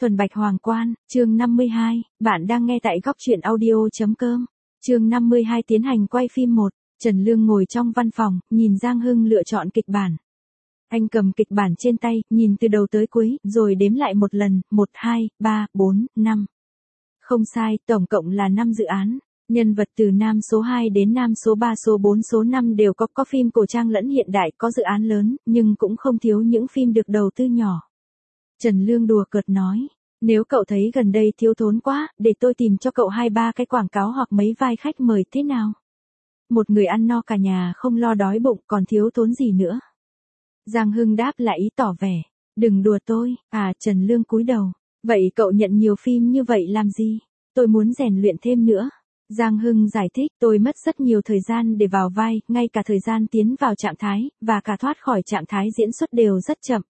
Thuần Bạch Hoàng Quan, chương 52, bạn đang nghe tại góc truyện audio.com. Chương 52 tiến hành quay phim 1, Trần Lương ngồi trong văn phòng, nhìn Giang Hưng lựa chọn kịch bản. Anh cầm kịch bản trên tay, nhìn từ đầu tới cuối, rồi đếm lại một lần, 1, 2, 3, 4, 5. Không sai, tổng cộng là 5 dự án. Nhân vật từ nam số 2 đến nam số 3 số 4 số 5 đều có phim cổ trang lẫn hiện đại, có dự án lớn, nhưng cũng không thiếu những phim được đầu tư nhỏ. Trần Lương đùa cợt nói, nếu cậu thấy gần đây thiếu thốn quá, để tôi tìm cho cậu 2-3 cái quảng cáo hoặc mấy vai khách mời thế nào? Một người ăn no cả nhà không lo đói bụng còn thiếu thốn gì nữa. Giang Hưng đáp lại ý tỏ vẻ, đừng đùa tôi, Trần Lương cúi đầu, vậy cậu nhận nhiều phim như vậy làm gì? Tôi muốn rèn luyện thêm nữa. Giang Hưng giải thích, tôi mất rất nhiều thời gian để vào vai, ngay cả thời gian tiến vào trạng thái, và cả thoát khỏi trạng thái diễn xuất đều rất chậm.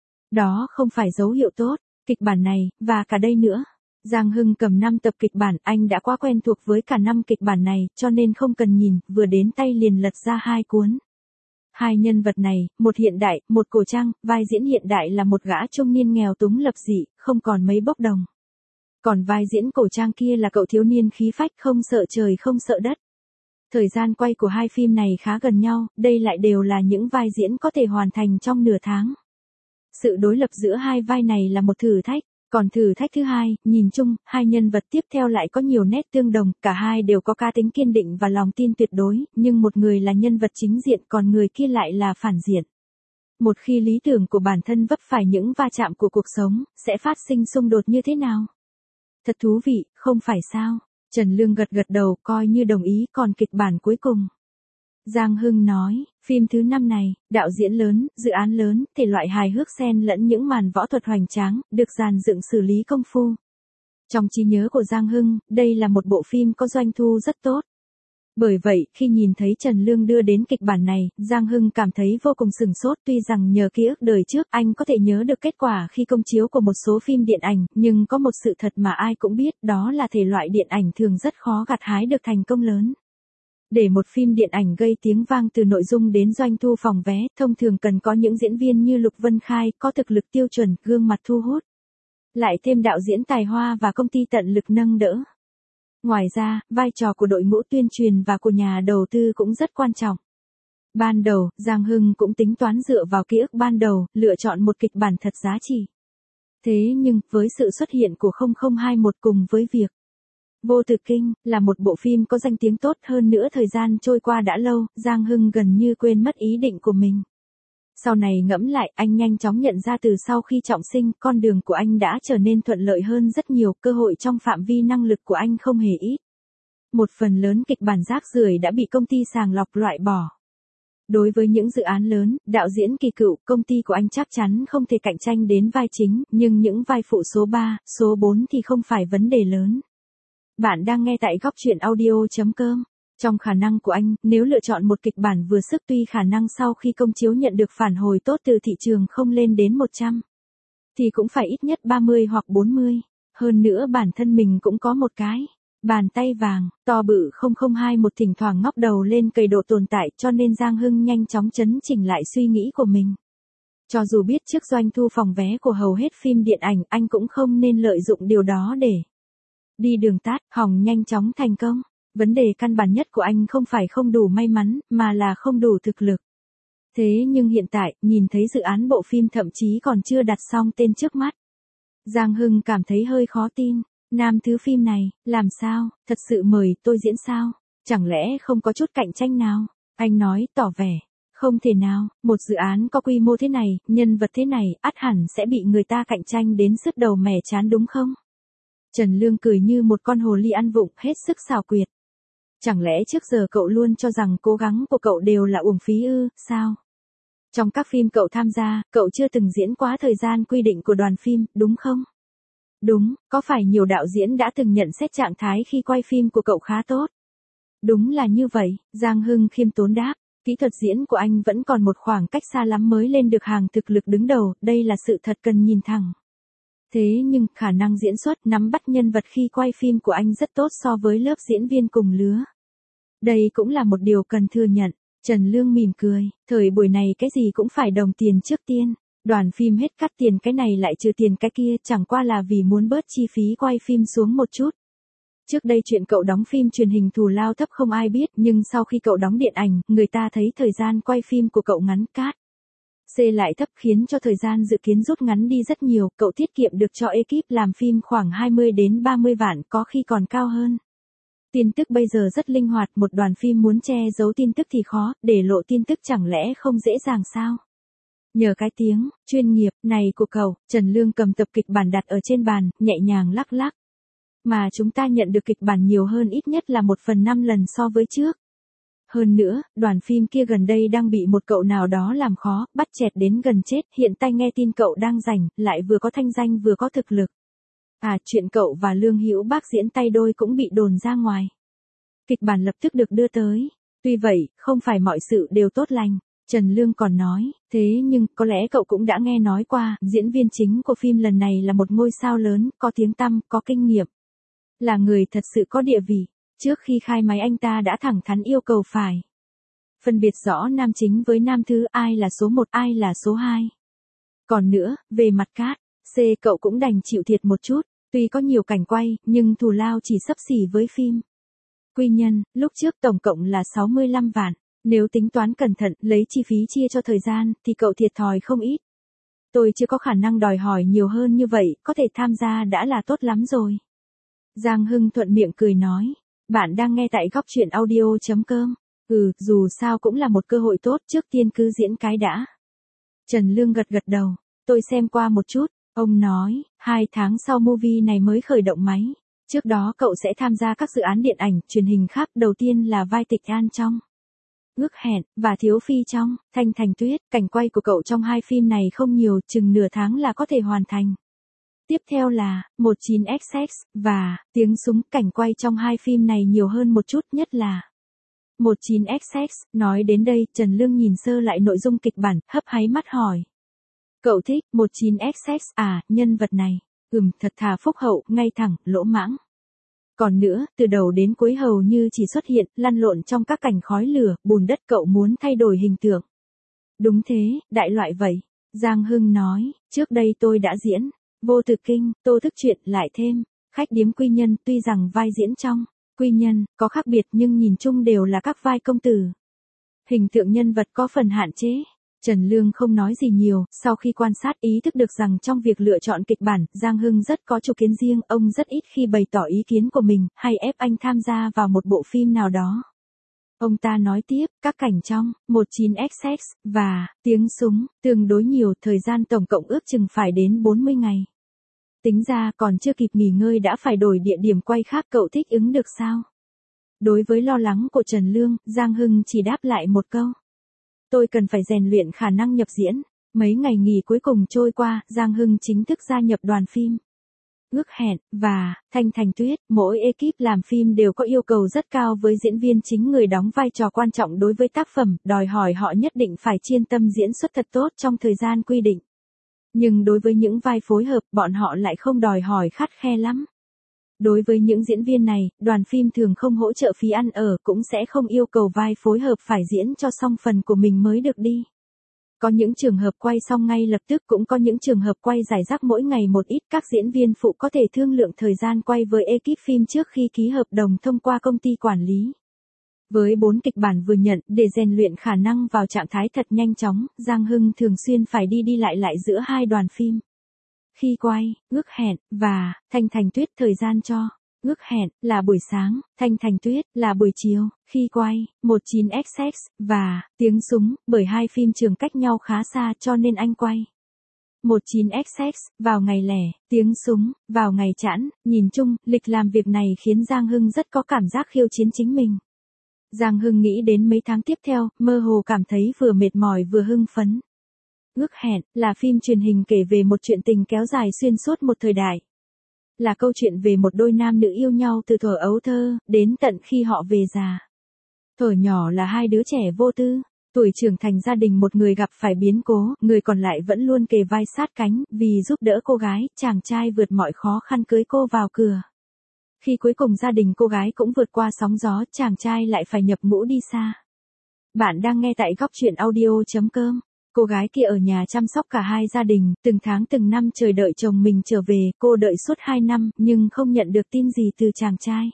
Đó không phải dấu hiệu tốt, kịch bản này, và cả đây nữa. Giang Hưng cầm 5 tập kịch bản, anh đã quá quen thuộc với cả 5 kịch bản này, cho nên không cần nhìn, vừa đến tay liền lật ra 2 cuốn. 2 nhân vật này, một hiện đại, một cổ trang, vai diễn hiện đại là một gã trung niên nghèo túng lập dị, không còn mấy bốc đồng. Còn vai diễn cổ trang kia là cậu thiếu niên khí phách không sợ trời không sợ đất. Thời gian quay của 2 phim này khá gần nhau, đây lại đều là những vai diễn có thể hoàn thành trong nửa tháng. Sự đối lập giữa 2 vai này là một thử thách, còn thử thách thứ hai, nhìn chung, 2 nhân vật tiếp theo lại có nhiều nét tương đồng, cả hai đều có cá tính kiên định và lòng tin tuyệt đối, nhưng một người là nhân vật chính diện còn người kia lại là phản diện. Một khi lý tưởng của bản thân vấp phải những va chạm của cuộc sống, sẽ phát sinh xung đột như thế nào? Thật thú vị, không phải sao? Trần Lương gật đầu coi như đồng ý, còn kịch bản cuối cùng. Giang Hưng nói, phim thứ 5 này, đạo diễn lớn, dự án lớn, thể loại hài hước xen lẫn những màn võ thuật hoành tráng, được dàn dựng xử lý công phu. Trong trí nhớ của Giang Hưng, đây là một bộ phim có doanh thu rất tốt. Bởi vậy, khi nhìn thấy Trần Lương đưa đến kịch bản này, Giang Hưng cảm thấy vô cùng sửng sốt, tuy rằng nhờ ký ức đời trước anh có thể nhớ được kết quả khi công chiếu của một số phim điện ảnh, nhưng có một sự thật mà ai cũng biết, đó là thể loại điện ảnh thường rất khó gặt hái được thành công lớn. Để một phim điện ảnh gây tiếng vang từ nội dung đến doanh thu phòng vé, thông thường cần có những diễn viên như Lục Vân Khai, có thực lực tiêu chuẩn, gương mặt thu hút. Lại thêm đạo diễn tài hoa và công ty tận lực nâng đỡ. Ngoài ra, vai trò của đội ngũ tuyên truyền và của nhà đầu tư cũng rất quan trọng. Ban đầu, Giang Hưng cũng tính toán dựa vào ký ức ban đầu, lựa chọn một kịch bản thật giá trị. Thế nhưng, với sự xuất hiện của 0021 cùng với việc Vô Tử Kinh là một bộ phim có danh tiếng tốt, hơn nữa thời gian trôi qua đã lâu, Giang Hưng gần như quên mất ý định của mình. Sau này ngẫm lại, anh nhanh chóng nhận ra từ sau khi trọng sinh, con đường của anh đã trở nên thuận lợi hơn rất nhiều, cơ hội trong phạm vi năng lực của anh không hề ít. Một phần lớn kịch bản rác rưởi đã bị công ty sàng lọc loại bỏ. Đối với những dự án lớn, đạo diễn kỳ cựu, công ty của anh chắc chắn không thể cạnh tranh đến vai chính, nhưng những vai phụ số 3, số 4 thì không phải vấn đề lớn. Bạn đang nghe tại góc truyện audio.com. Trong khả năng của anh, nếu lựa chọn một kịch bản vừa sức, tuy khả năng sau khi công chiếu nhận được phản hồi tốt từ thị trường không lên đến 100, thì cũng phải ít nhất 30 hoặc 40. Hơn nữa bản thân mình cũng có một cái bàn tay vàng, to bự 0021 thỉnh thoảng ngóc đầu lên cày độ tồn tại, cho nên Giang Hưng nhanh chóng chấn chỉnh lại suy nghĩ của mình. Cho dù biết trước doanh thu phòng vé của hầu hết phim điện ảnh, anh cũng không nên lợi dụng điều đó để đi đường tắt, hòng nhanh chóng thành công. Vấn đề căn bản nhất của anh không phải không đủ may mắn, mà là không đủ thực lực. Thế nhưng hiện tại, nhìn thấy dự án bộ phim thậm chí còn chưa đặt xong tên trước mắt, Giang Hưng cảm thấy hơi khó tin. Nam thứ phim này, làm sao, thật sự mời tôi diễn sao? Chẳng lẽ không có chút cạnh tranh nào? Anh nói, tỏ vẻ, không thể nào, một dự án có quy mô thế này, nhân vật thế này, ắt hẳn sẽ bị người ta cạnh tranh đến sứt đầu mẻ chán đúng không? Trần Lương cười như một con hồ ly ăn vụng, hết sức xảo quyệt. Chẳng lẽ trước giờ cậu luôn cho rằng cố gắng của cậu đều là uổng phí ư, sao? Trong các phim cậu tham gia, cậu chưa từng diễn quá thời gian quy định của đoàn phim, đúng không? Đúng, có phải nhiều đạo diễn đã từng nhận xét trạng thái khi quay phim của cậu khá tốt? Đúng là như vậy, Giang Hưng khiêm tốn đáp, kỹ thuật diễn của anh vẫn còn một khoảng cách xa lắm mới lên được hàng thực lực đứng đầu, đây là sự thật cần nhìn thẳng. Thế nhưng, khả năng diễn xuất, nắm bắt nhân vật khi quay phim của anh rất tốt so với lớp diễn viên cùng lứa. Đây cũng là một điều cần thừa nhận. Trần Lương mỉm cười, thời buổi này cái gì cũng phải đồng tiền trước tiên. Đoàn phim hết cắt tiền cái này lại trừ tiền cái kia, chẳng qua là vì muốn bớt chi phí quay phim xuống một chút. Trước đây chuyện cậu đóng phim truyền hình thù lao thấp không ai biết, nhưng sau khi cậu đóng điện ảnh, người ta thấy thời gian quay phim của cậu ngắn cát. C lại thấp khiến cho thời gian dự kiến rút ngắn đi rất nhiều, cậu tiết kiệm được cho ekip làm phim khoảng 20 đến 30 vạn, có khi còn cao hơn. Tin tức bây giờ rất linh hoạt, một đoàn phim muốn che giấu tin tức thì khó, để lộ tin tức chẳng lẽ không dễ dàng sao? Nhờ cái tiếng chuyên nghiệp này của cậu, Trần Lương cầm tập kịch bản đặt ở trên bàn, nhẹ nhàng lắc lắc. Mà chúng ta nhận được kịch bản nhiều hơn ít nhất là 1/5 lần so với trước. Hơn nữa, đoàn phim kia gần đây đang bị một cậu nào đó làm khó, bắt chẹt đến gần chết, hiện tại nghe tin cậu đang rảnh, lại vừa có thanh danh vừa có thực lực. Chuyện cậu và Lương Hữu Bác diễn tay đôi cũng bị đồn ra ngoài. Kịch bản lập tức được đưa tới. Tuy vậy, không phải mọi sự đều tốt lành. Trần Lương còn nói, thế nhưng, có lẽ cậu cũng đã nghe nói qua, diễn viên chính của phim lần này là một ngôi sao lớn, có tiếng tăm, có kinh nghiệm. Là người thật sự có địa vị. Trước khi khai máy anh ta đã thẳng thắn yêu cầu phải phân biệt rõ nam chính với nam thứ, ai là số 1, ai là số 2. Còn nữa, về mặt cát, C cậu cũng đành chịu thiệt một chút, tuy có nhiều cảnh quay, nhưng thù lao chỉ xấp xỉ với phim Quy Nhân, lúc trước tổng cộng là 65 vạn, nếu tính toán cẩn thận, lấy chi phí chia cho thời gian, thì cậu thiệt thòi không ít. Tôi chưa có khả năng đòi hỏi nhiều hơn như vậy, có thể tham gia đã là tốt lắm rồi. Giang Hưng thuận miệng cười nói. Bạn đang nghe tại góc truyện audio.com. Dù sao cũng là một cơ hội tốt, trước tiên cứ diễn cái đã. Trần Lương gật gật đầu. Tôi xem qua một chút. Ông nói, 2 tháng sau movie này mới khởi động máy. Trước đó cậu sẽ tham gia các dự án điện ảnh, truyền hình khác. Đầu tiên là vai Tịch An trong Ước Hẹn, và Thiếu Phi trong Thanh Thành Tuyết. Cảnh quay của cậu trong 2 phim này không nhiều, chừng nửa tháng là có thể hoàn thành. Tiếp theo là 19XX và Tiếng Súng. Cảnh quay trong 2 phim này nhiều hơn một chút, nhất là 19XX. Nói đến đây, Trần Lương nhìn sơ lại nội dung kịch bản, hấp háy mắt hỏi. Cậu thích 19XX nhân vật này. Thật thà phúc hậu, ngay thẳng, lỗ mãng. Còn nữa, từ đầu đến cuối hầu như chỉ xuất hiện, lăn lộn trong các cảnh khói lửa, bùn đất, cậu muốn thay đổi hình tượng. Đúng thế, đại loại vậy. Giang Hưng nói, trước đây tôi đã diễn Vô Thực Kinh, Tô Thức Truyện, lại thêm Khách Điếm Quy Nhân. Tuy rằng vai diễn trong Quy Nhân có khác biệt nhưng nhìn chung đều là các vai công tử. Hình tượng nhân vật có phần hạn chế. Trần Lương không nói gì nhiều, sau khi quan sát ý thức được rằng trong việc lựa chọn kịch bản, Giang Hưng rất có chủ kiến riêng, ông rất ít khi bày tỏ ý kiến của mình, hay ép anh tham gia vào một bộ phim nào đó. Ông ta nói tiếp, các cảnh trong 19XX và Tiếng Súng tương đối nhiều, thời gian tổng cộng ước chừng phải đến 40 ngày. Tính ra còn chưa kịp nghỉ ngơi đã phải đổi địa điểm quay khác, cậu thích ứng được sao? Đối với lo lắng của Trần Lương, Giang Hưng chỉ đáp lại một câu. Tôi cần phải rèn luyện khả năng nhập diễn. Mấy ngày nghỉ cuối cùng trôi qua, Giang Hưng chính thức gia nhập đoàn phim Ước Hẹn và Thanh Thành Tuyết. Mỗi ekip làm phim đều có yêu cầu rất cao với diễn viên chính, người đóng vai trò quan trọng đối với tác phẩm, đòi hỏi họ nhất định phải chuyên tâm diễn xuất thật tốt trong thời gian quy định. Nhưng đối với những vai phối hợp, bọn họ lại không đòi hỏi khắt khe lắm. Đối với những diễn viên này, đoàn phim thường không hỗ trợ phí ăn ở, cũng sẽ không yêu cầu vai phối hợp phải diễn cho xong phần của mình mới được đi. Có những trường hợp quay xong ngay lập tức, cũng có những trường hợp quay rải rác mỗi ngày một ít. Các diễn viên phụ có thể thương lượng thời gian quay với ekip phim trước khi ký hợp đồng thông qua công ty quản lý. Với 4 kịch bản vừa nhận, để rèn luyện khả năng vào trạng thái thật nhanh chóng, Giang Hưng thường xuyên phải đi đi lại giữa 2 đoàn phim. Khi quay Ước Hẹn và Thanh Thành Tuyết, thời gian cho Ước Hẹn là buổi sáng, Thanh Thành Tuyết là buổi chiều. Khi quay 19XX và Tiếng Súng, bởi 2 phim trường cách nhau khá xa cho nên anh quay 19XX vào ngày lẻ, Tiếng Súng vào ngày chẵn. Nhìn chung, lịch làm việc này khiến Giang Hưng rất có cảm giác khiêu chiến chính mình. Giang Hưng nghĩ đến mấy tháng tiếp theo, mơ hồ cảm thấy vừa mệt mỏi vừa hưng phấn. Ước Hẹn là phim truyền hình kể về một chuyện tình kéo dài xuyên suốt một thời đại. Là câu chuyện về một đôi nam nữ yêu nhau từ thuở ấu thơ, đến tận khi họ về già. Thuở nhỏ là 2 đứa trẻ vô tư, tuổi trưởng thành gia đình một người gặp phải biến cố, người còn lại vẫn luôn kề vai sát cánh, vì giúp đỡ cô gái, chàng trai vượt mọi khó khăn cưới cô vào cửa. Khi cuối cùng gia đình cô gái cũng vượt qua sóng gió, chàng trai lại phải nhập ngũ đi xa. Bạn đang nghe tại góc truyện audio.com. Cô gái kia ở nhà chăm sóc cả hai gia đình, từng tháng từng năm chờ đợi chồng mình trở về, cô đợi suốt 2 năm, nhưng không nhận được tin gì từ chàng trai.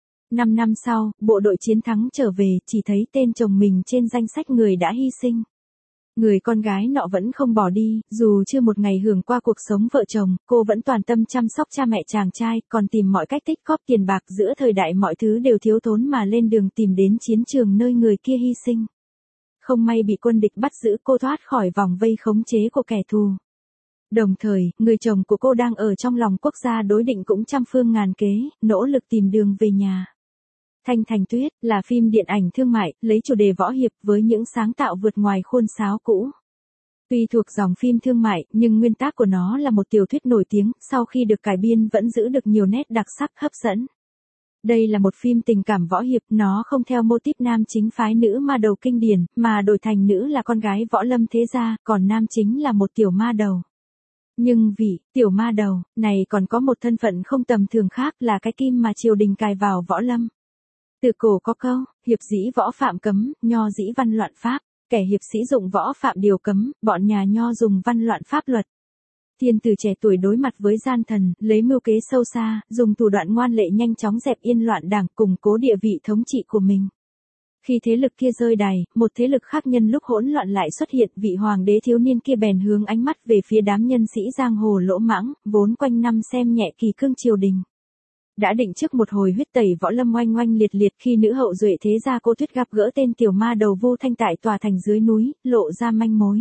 5 năm sau, bộ đội chiến thắng trở về, chỉ thấy tên chồng mình trên danh sách người đã hy sinh. Người con gái nọ vẫn không bỏ đi, dù chưa một ngày hưởng qua cuộc sống vợ chồng, cô vẫn toàn tâm chăm sóc cha mẹ chàng trai, còn tìm mọi cách tích góp tiền bạc. Giữa thời đại mọi thứ đều thiếu thốn mà lên đường tìm đến chiến trường nơi người kia hy sinh. Không may bị quân địch bắt giữ, cô thoát khỏi vòng vây khống chế của kẻ thù. Đồng thời, người chồng của cô đang ở trong lòng quốc gia đối định cũng trăm phương ngàn kế, nỗ lực tìm đường về nhà. Thanh Thành Tuyết là phim điện ảnh thương mại, lấy chủ đề võ hiệp với những sáng tạo vượt ngoài khuôn sáo cũ. Tuy thuộc dòng phim thương mại, nhưng nguyên tác của nó là một tiểu thuyết nổi tiếng, sau khi được cải biên vẫn giữ được nhiều nét đặc sắc hấp dẫn. Đây là một phim tình cảm võ hiệp, nó không theo mô típ nam chính phái nữ ma đầu kinh điển, mà đổi thành nữ là con gái võ lâm thế gia, còn nam chính là một tiểu ma đầu. Nhưng vị tiểu ma đầu này còn có một thân phận không tầm thường khác, là cái kim mà triều đình cài vào võ lâm. Từ cổ có câu, hiệp dĩ võ phạm cấm, nho dĩ văn loạn pháp, kẻ hiệp sĩ dụng võ phạm điều cấm, bọn nhà nho dùng văn loạn pháp luật. Thiên tử trẻ tuổi đối mặt với gian thần, lấy mưu kế sâu xa, dùng thủ đoạn ngoan lệ nhanh chóng dẹp yên loạn đảng, củng cố địa vị thống trị của mình. Khi thế lực kia rơi đài, một thế lực khác nhân lúc hỗn loạn lại xuất hiện, vị hoàng đế thiếu niên kia bèn hướng ánh mắt về phía đám nhân sĩ giang hồ lỗ mãng, vốn quanh năm xem nhẹ kỳ cương triều đình. Đã định trước một hồi huyết tẩy võ lâm oanh oanh liệt liệt, khi nữ hậu duệ thế gia Cô Tuyết gặp gỡ tên tiểu ma đầu Vu Thanh tại tòa thành dưới núi, lộ ra manh mối.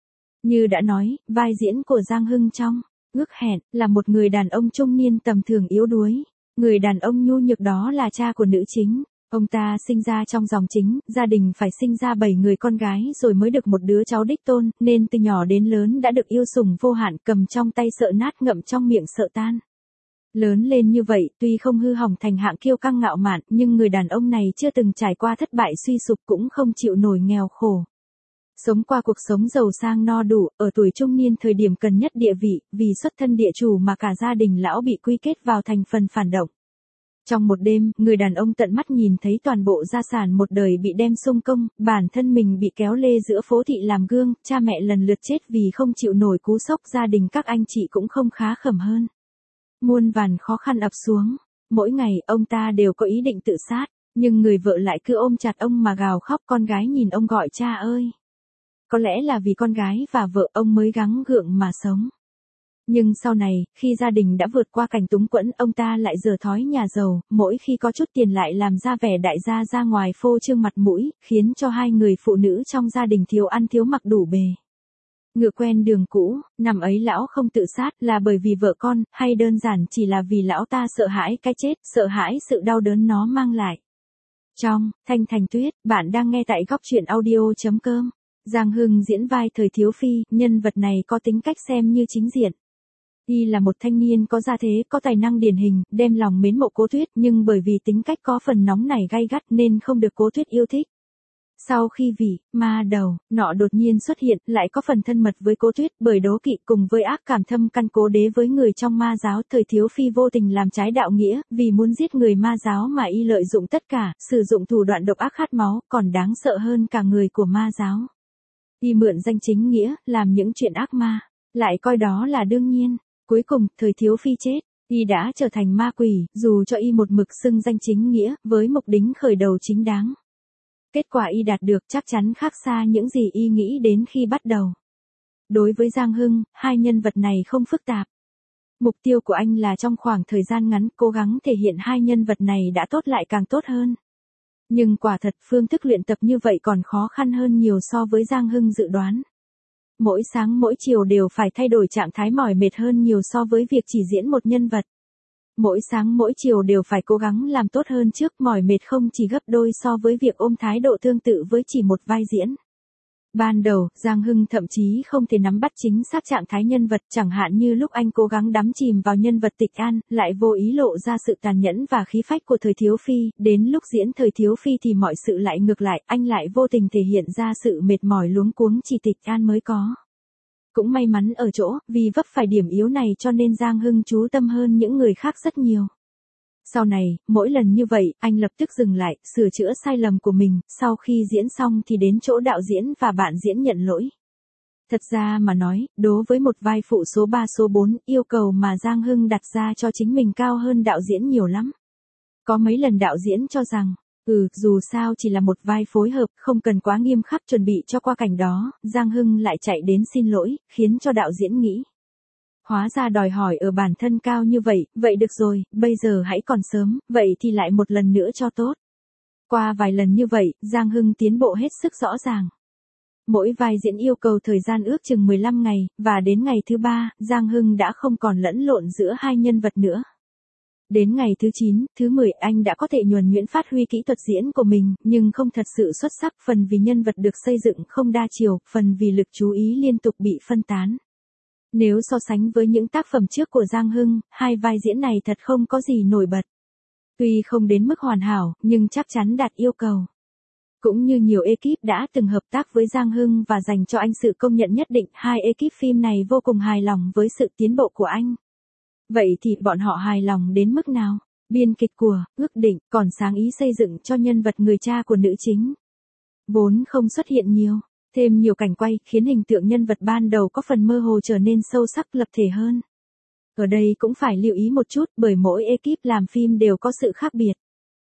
Như đã nói, vai diễn của Giang Hưng trong Ước Hẹn là một người đàn ông trung niên tầm thường yếu đuối. Người đàn ông nhu nhược đó là cha của nữ chính. Ông ta sinh ra trong dòng chính, gia đình phải sinh ra 7 người con gái rồi mới được một đứa cháu đích tôn, nên từ nhỏ đến lớn đã được yêu sủng vô hạn, cầm trong tay sợ nát ngậm trong miệng sợ tan. Lớn lên như vậy, tuy không hư hỏng thành hạng kiêu căng ngạo mạn, nhưng người đàn ông này chưa từng trải qua thất bại suy sụp, cũng không chịu nổi nghèo khổ. Sống qua cuộc sống giàu sang no đủ, ở tuổi trung niên thời điểm cần nhất địa vị, vì xuất thân địa chủ mà cả gia đình lão bị quy kết vào thành phần phản động. Trong một đêm, người đàn ông tận mắt nhìn thấy toàn bộ gia sản một đời bị đem xung công, bản thân mình bị kéo lê giữa phố thị làm gương, cha mẹ lần lượt chết vì không chịu nổi cú sốc, gia đình các anh chị cũng không khá khẩm hơn. Muôn vàn khó khăn ập xuống, mỗi ngày ông ta đều có ý định tự sát, nhưng người vợ lại cứ ôm chặt ông mà gào khóc, con gái nhìn ông gọi cha ơi. Có lẽ là vì con gái và vợ ông mới gắng gượng mà sống. Nhưng sau này, khi gia đình đã vượt qua cảnh túng quẫn, ông ta lại dở thói nhà giàu, mỗi khi có chút tiền lại làm ra vẻ đại gia ra ngoài phô trương mặt mũi, khiến cho hai người phụ nữ trong gia đình thiếu ăn thiếu mặc đủ bề. Ngựa quen đường cũ, năm ấy lão không tự sát là bởi vì vợ con, hay đơn giản chỉ là vì lão ta sợ hãi cái chết, sợ hãi sự đau đớn nó mang lại. Trong Thanh Thành Tuyết, bạn đang nghe tại góc truyện audio.com. Giang Hưng diễn vai thời thiếu phi, nhân vật này có tính cách xem như chính diện. Y là một thanh niên có gia thế, có tài năng điển hình, đem lòng mến mộ Cố Tuyết, nhưng bởi vì tính cách có phần nóng nảy gay gắt nên không được Cố Tuyết yêu thích. Sau khi vị ma đầu nọ đột nhiên xuất hiện, lại có phần thân mật với Cố Tuyết, bởi đố kỵ cùng với ác cảm thâm căn cố đế với người trong ma giáo, thời thiếu phi vô tình làm trái đạo nghĩa, vì muốn giết người ma giáo mà y lợi dụng tất cả, sử dụng thủ đoạn độc ác khát máu, còn đáng sợ hơn cả người của ma giáo. Y mượn danh chính nghĩa, làm những chuyện ác ma, lại coi đó là đương nhiên. Cuối cùng, thời thiếu phi chết, y đã trở thành ma quỷ, dù cho y một mực xưng danh chính nghĩa, với mục đích khởi đầu chính đáng. Kết quả y đạt được chắc chắn khác xa những gì y nghĩ đến khi bắt đầu. Đối với Giang Hưng, hai nhân vật này không phức tạp. Mục tiêu của anh là trong khoảng thời gian ngắn cố gắng thể hiện hai nhân vật này đã tốt lại càng tốt hơn. Nhưng quả thật phương thức luyện tập như vậy còn khó khăn hơn nhiều so với Giang Hưng dự đoán. Mỗi sáng mỗi chiều đều phải thay đổi trạng thái mỏi mệt hơn nhiều so với việc chỉ diễn một nhân vật. Mỗi sáng mỗi chiều đều phải cố gắng làm tốt hơn trước, mỏi mệt không chỉ gấp đôi so với việc ôm thái độ tương tự với chỉ một vai diễn. Ban đầu, Giang Hưng thậm chí không thể nắm bắt chính xác trạng thái nhân vật, chẳng hạn như lúc anh cố gắng đắm chìm vào nhân vật Tịch An, lại vô ý lộ ra sự tàn nhẫn và khí phách của thời thiếu phi, đến lúc diễn thời thiếu phi thì mọi sự lại ngược lại, anh lại vô tình thể hiện ra sự mệt mỏi luống cuống chỉ Tịch An mới có. Cũng may mắn ở chỗ, vì vấp phải điểm yếu này cho nên Giang Hưng chú tâm hơn những người khác rất nhiều. Sau này, mỗi lần như vậy, anh lập tức dừng lại, sửa chữa sai lầm của mình, sau khi diễn xong thì đến chỗ đạo diễn và bạn diễn nhận lỗi. Thật ra mà nói, đối với một vai phụ số 3 số 4, yêu cầu mà Giang Hưng đặt ra cho chính mình cao hơn đạo diễn nhiều lắm. Có mấy lần đạo diễn cho rằng, dù sao chỉ là một vai phối hợp, không cần quá nghiêm khắc chuẩn bị cho qua cảnh đó, Giang Hưng lại chạy đến xin lỗi, khiến cho đạo diễn nghĩ. Hóa ra đòi hỏi ở bản thân cao như vậy được rồi, bây giờ hãy còn sớm, vậy thì lại một lần nữa cho tốt. Qua vài lần như vậy, Giang Hưng tiến bộ hết sức rõ ràng. Mỗi vai diễn yêu cầu thời gian ước chừng 15 ngày, và đến ngày thứ 3, Giang Hưng đã không còn lẫn lộn giữa hai nhân vật nữa. Đến ngày thứ 9, thứ 10 anh đã có thể nhuần nhuyễn phát huy kỹ thuật diễn của mình, nhưng không thật sự xuất sắc, phần vì nhân vật được xây dựng không đa chiều, phần vì lực chú ý liên tục bị phân tán. Nếu so sánh với những tác phẩm trước của Giang Hưng, hai vai diễn này thật không có gì nổi bật. Tuy không đến mức hoàn hảo, nhưng chắc chắn đạt yêu cầu. Cũng như nhiều ekip đã từng hợp tác với Giang Hưng và dành cho anh sự công nhận nhất định, hai ekip phim này vô cùng hài lòng với sự tiến bộ của anh. Vậy thì bọn họ hài lòng đến mức nào? Biên kịch của Ước Định còn sáng ý xây dựng cho nhân vật người cha của nữ chính. Vốn không xuất hiện nhiều, thêm nhiều cảnh quay khiến hình tượng nhân vật ban đầu có phần mơ hồ trở nên sâu sắc lập thể hơn. Ở đây cũng phải lưu ý một chút bởi mỗi ekip làm phim đều có sự khác biệt.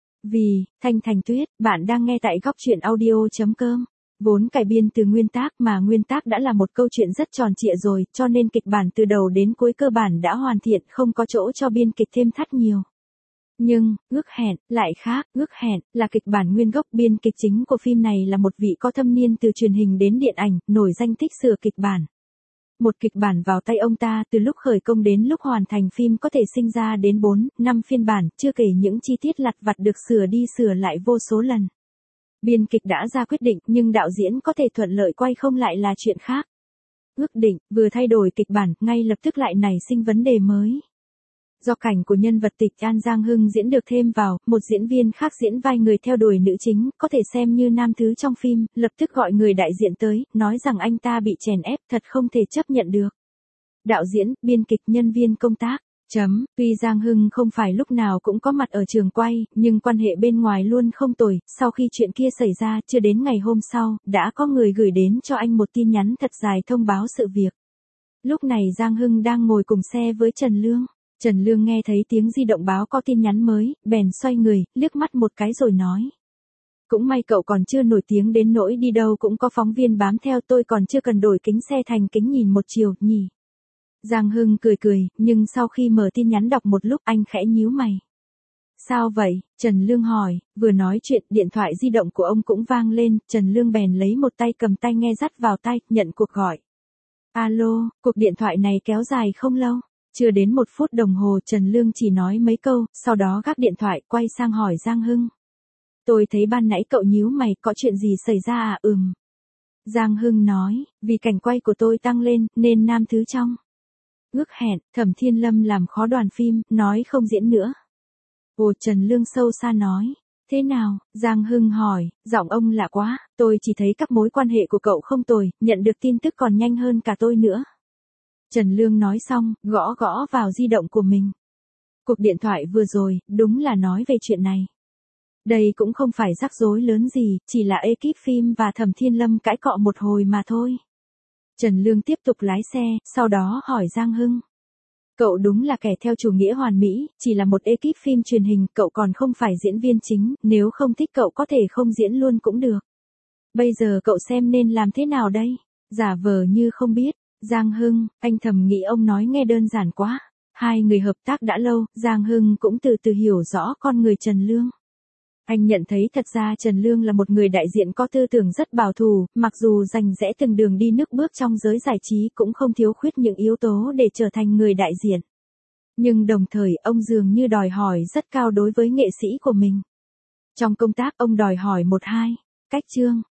Vì, Thanh Thành Tuyết, bạn đang nghe tại góc truyện audio.com. Vốn cải biên từ nguyên tác mà nguyên tác đã là một câu chuyện rất tròn trịa rồi, cho nên kịch bản từ đầu đến cuối cơ bản đã hoàn thiện, không có chỗ cho biên kịch thêm thắt nhiều. Nhưng, Ước Hẹn, lại khác, Ước Hẹn, là kịch bản nguyên gốc, biên kịch chính của phim này là một vị có thâm niên từ truyền hình đến điện ảnh, nổi danh thích sửa kịch bản. Một kịch bản vào tay ông ta từ lúc khởi công đến lúc hoàn thành phim có thể sinh ra đến 4, 5 phiên bản, chưa kể những chi tiết lặt vặt được sửa đi sửa lại vô số lần. Biên kịch đã ra quyết định nhưng đạo diễn có thể thuận lợi quay không lại là chuyện khác. Ước Định, vừa thay đổi kịch bản, ngay lập tức lại nảy sinh vấn đề mới. Do cảnh của nhân vật Tịch An Giang Hưng diễn được thêm vào, một diễn viên khác diễn vai người theo đuổi nữ chính, có thể xem như nam thứ trong phim, lập tức gọi người đại diện tới, nói rằng anh ta bị chèn ép, thật không thể chấp nhận được. Đạo diễn, biên kịch, nhân viên công tác. Tuy Giang Hưng không phải lúc nào cũng có mặt ở trường quay, nhưng quan hệ bên ngoài luôn không tồi, sau khi chuyện kia xảy ra, chưa đến ngày hôm sau, đã có người gửi đến cho anh một tin nhắn thật dài thông báo sự việc. Lúc này Giang Hưng đang ngồi cùng xe với Trần Lương. Trần Lương nghe thấy tiếng di động báo có tin nhắn mới, bèn xoay người, liếc mắt một cái rồi nói. Cũng may cậu còn chưa nổi tiếng đến nỗi đi đâu cũng có phóng viên bám theo, tôi còn chưa cần đổi kính xe thành kính nhìn một chiều, nhỉ. Giang Hưng cười, nhưng sau khi mở tin nhắn đọc một lúc anh khẽ nhíu mày. Sao vậy? Trần Lương hỏi, vừa nói chuyện, điện thoại di động của ông cũng vang lên, Trần Lương bèn lấy một tay cầm tai nghe dắt vào tai, nhận cuộc gọi. Alo, cuộc điện thoại này kéo dài không lâu. Chưa đến 1 phút đồng hồ Trần Lương chỉ nói mấy câu, sau đó gác điện thoại quay sang hỏi Giang Hưng. Tôi thấy ban nãy cậu nhíu mày, có chuyện gì xảy ra à? Giang Hưng nói, vì cảnh quay của tôi tăng lên, nên nam thứ trong Ước Hẹn, Thẩm Thiên Lâm làm khó đoàn phim, nói không diễn nữa. Ồ, Trần Lương sâu xa nói. Thế nào? Giang Hưng hỏi, giọng ông lạ quá, tôi chỉ thấy các mối quan hệ của cậu không tồi, nhận được tin tức còn nhanh hơn cả tôi nữa. Trần Lương nói xong, gõ vào di động của mình. Cuộc điện thoại vừa rồi, đúng là nói về chuyện này. Đây cũng không phải rắc rối lớn gì, chỉ là ekip phim và Thẩm Thiên Lâm cãi cọ một hồi mà thôi. Trần Lương tiếp tục lái xe, sau đó hỏi Giang Hưng. Cậu đúng là kẻ theo chủ nghĩa hoàn mỹ, chỉ là một ekip phim truyền hình, cậu còn không phải diễn viên chính, nếu không thích cậu có thể không diễn luôn cũng được. Bây giờ cậu xem nên làm thế nào đây? Giả vờ như không biết. Giang Hưng, anh thầm nghĩ ông nói nghe đơn giản quá. Hai người hợp tác đã lâu, Giang Hưng cũng từ từ hiểu rõ con người Trần Lương. Anh nhận thấy thật ra Trần Lương là một người đại diện có tư tưởng rất bảo thủ, mặc dù rành rẽ từng đường đi nước bước trong giới giải trí cũng không thiếu khuyết những yếu tố để trở thành người đại diện. Nhưng đồng thời ông dường như đòi hỏi rất cao đối với nghệ sĩ của mình. Trong công tác ông đòi hỏi 1-2 cách chương,